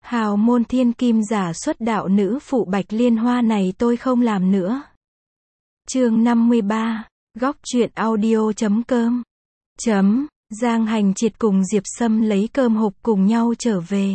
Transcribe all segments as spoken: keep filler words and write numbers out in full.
Hào môn thiên kim giả xuất đạo nữ phụ Bạch Liên Hoa này tôi không làm nữa. Chương năm mươi ba, góc truyện audio chấm com. Chấm, Giang Hành Triệt cùng Diệp Sâm lấy cơm hộp cùng nhau trở về.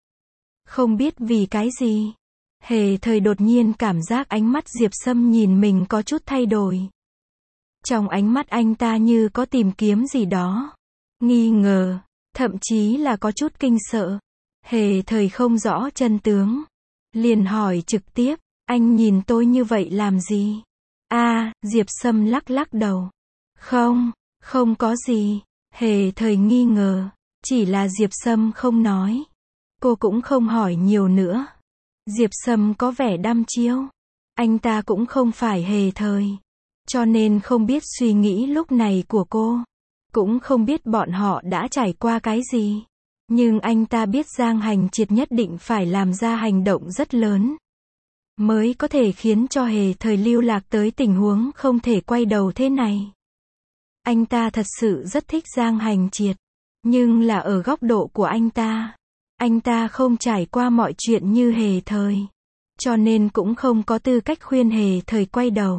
Không biết vì cái gì, Hề Thời đột nhiên cảm giác ánh mắt Diệp Sâm nhìn mình có chút thay đổi. Trong ánh mắt anh ta như có tìm kiếm gì đó, nghi ngờ, thậm chí là có chút kinh sợ. Hề Thời không rõ chân tướng, liền hỏi trực tiếp, anh nhìn tôi như vậy làm gì? A, à, Diệp Sâm lắc lắc đầu. Không, không có gì. Hề Thời nghi ngờ, chỉ là Diệp Sâm không nói. Cô cũng không hỏi nhiều nữa. Diệp Sâm có vẻ đăm chiêu. Anh ta cũng không phải Hề Thời, cho nên không biết suy nghĩ lúc này của cô. Cũng không biết bọn họ đã trải qua cái gì. Nhưng anh ta biết Giang Hành Triệt nhất định phải làm ra hành động rất lớn, mới có thể khiến cho Hề Thời lưu lạc tới tình huống không thể quay đầu thế này. Anh ta thật sự rất thích Giang Hành Triệt, nhưng là ở góc độ của anh ta. Anh ta không trải qua mọi chuyện như Hề Thời, cho nên cũng không có tư cách khuyên Hề Thời quay đầu.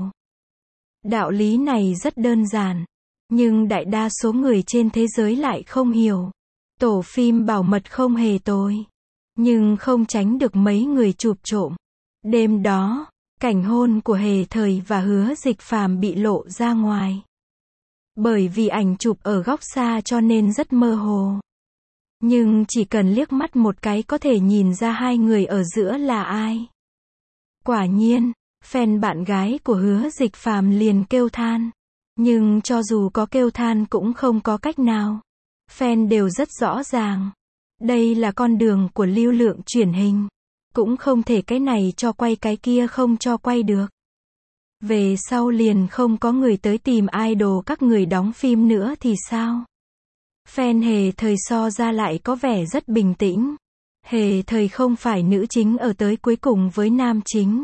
Đạo lý này rất đơn giản, nhưng đại đa số người trên thế giới lại không hiểu. Tổ phim bảo mật không hề tồi, nhưng không tránh được mấy người chụp trộm. Đêm đó, cảnh hôn của Hề Thời và Hứa Dịch Phàm bị lộ ra ngoài. Bởi vì ảnh chụp ở góc xa cho nên rất mơ hồ. Nhưng chỉ cần liếc mắt một cái có thể nhìn ra hai người ở giữa là ai. Quả nhiên, fan bạn gái của Hứa Dịch Phàm liền kêu than. Nhưng cho dù có kêu than cũng không có cách nào. Fan đều rất rõ ràng. Đây là con đường của lưu lượng truyền hình. Cũng không thể cái này cho quay cái kia không cho quay được. Về sau liền không có người tới tìm idol các người đóng phim nữa thì sao? Fan Hề Thời so ra lại có vẻ rất bình tĩnh. Hề Thời không phải nữ chính ở tới cuối cùng với nam chính.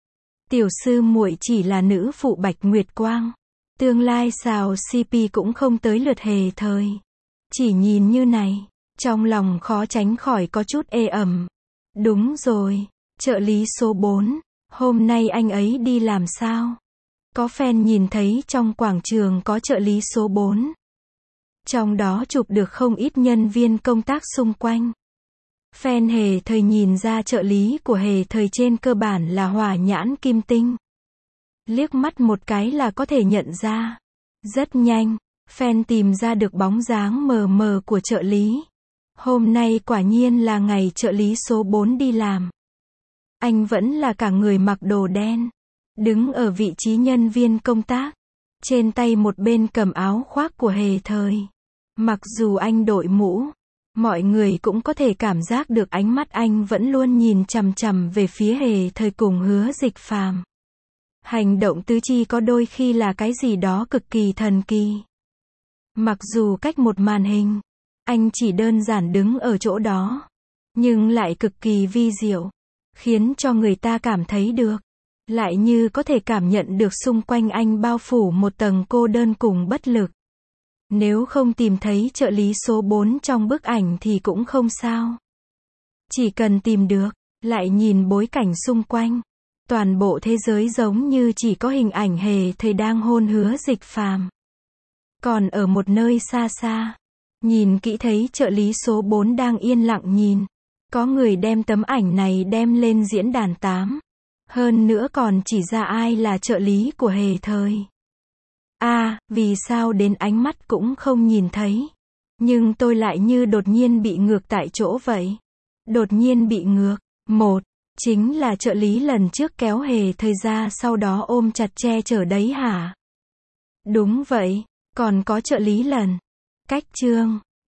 Tiểu sư muội chỉ là nữ phụ Bạch Nguyệt Quang. Tương lai xào xê pê cũng không tới lượt Hề Thời. Chỉ nhìn như này, trong lòng khó tránh khỏi có chút ê ẩm. Đúng rồi, trợ lý số bốn, hôm nay anh ấy đi làm sao? Có fan nhìn thấy trong quảng trường có trợ lý số bốn. Trong đó chụp được không ít nhân viên công tác xung quanh. Fan Hề Thời nhìn ra trợ lý của Hề Thời trên cơ bản là Hỏa Nhãn Kim Tinh. Liếc mắt một cái là có thể nhận ra. Rất nhanh, fan tìm ra được bóng dáng mờ mờ của trợ lý. Hôm nay quả nhiên là ngày trợ lý số bốn đi làm. Anh vẫn là cả người mặc đồ đen, đứng ở vị trí nhân viên công tác, trên tay một bên cầm áo khoác của Hề Thời. Mặc dù anh đội mũ, mọi người cũng có thể cảm giác được ánh mắt anh vẫn luôn nhìn chằm chằm về phía Hề Thời cùng Hứa Dịch Phàm. Hành động tứ chi có đôi khi là cái gì đó cực kỳ thần kỳ. Mặc dù cách một màn hình, anh chỉ đơn giản đứng ở chỗ đó, nhưng lại cực kỳ vi diệu, khiến cho người ta cảm thấy được, lại như có thể cảm nhận được xung quanh anh bao phủ một tầng cô đơn cùng bất lực. Nếu không tìm thấy trợ lý số bốn trong bức ảnh thì cũng không sao. Chỉ cần tìm được, lại nhìn bối cảnh xung quanh, toàn bộ thế giới giống như chỉ có hình ảnh Hề Thời đang hôn Hứa Dịch Phàm. Còn ở một nơi xa xa, nhìn kỹ thấy trợ lý số bốn đang yên lặng nhìn. Có người đem tấm ảnh này đem lên diễn đàn tám. Hơn nữa còn chỉ ra ai là trợ lý của Hề Thời. A, à, vì sao đến ánh mắt cũng không nhìn thấy. Nhưng tôi lại như đột nhiên bị ngược tại chỗ vậy. Đột nhiên bị ngược. Một, chính là trợ lý lần trước kéo Hề Thời ra sau đó ôm chặt che chở đấy hả? Đúng vậy, còn có trợ lý lần. Cách chương.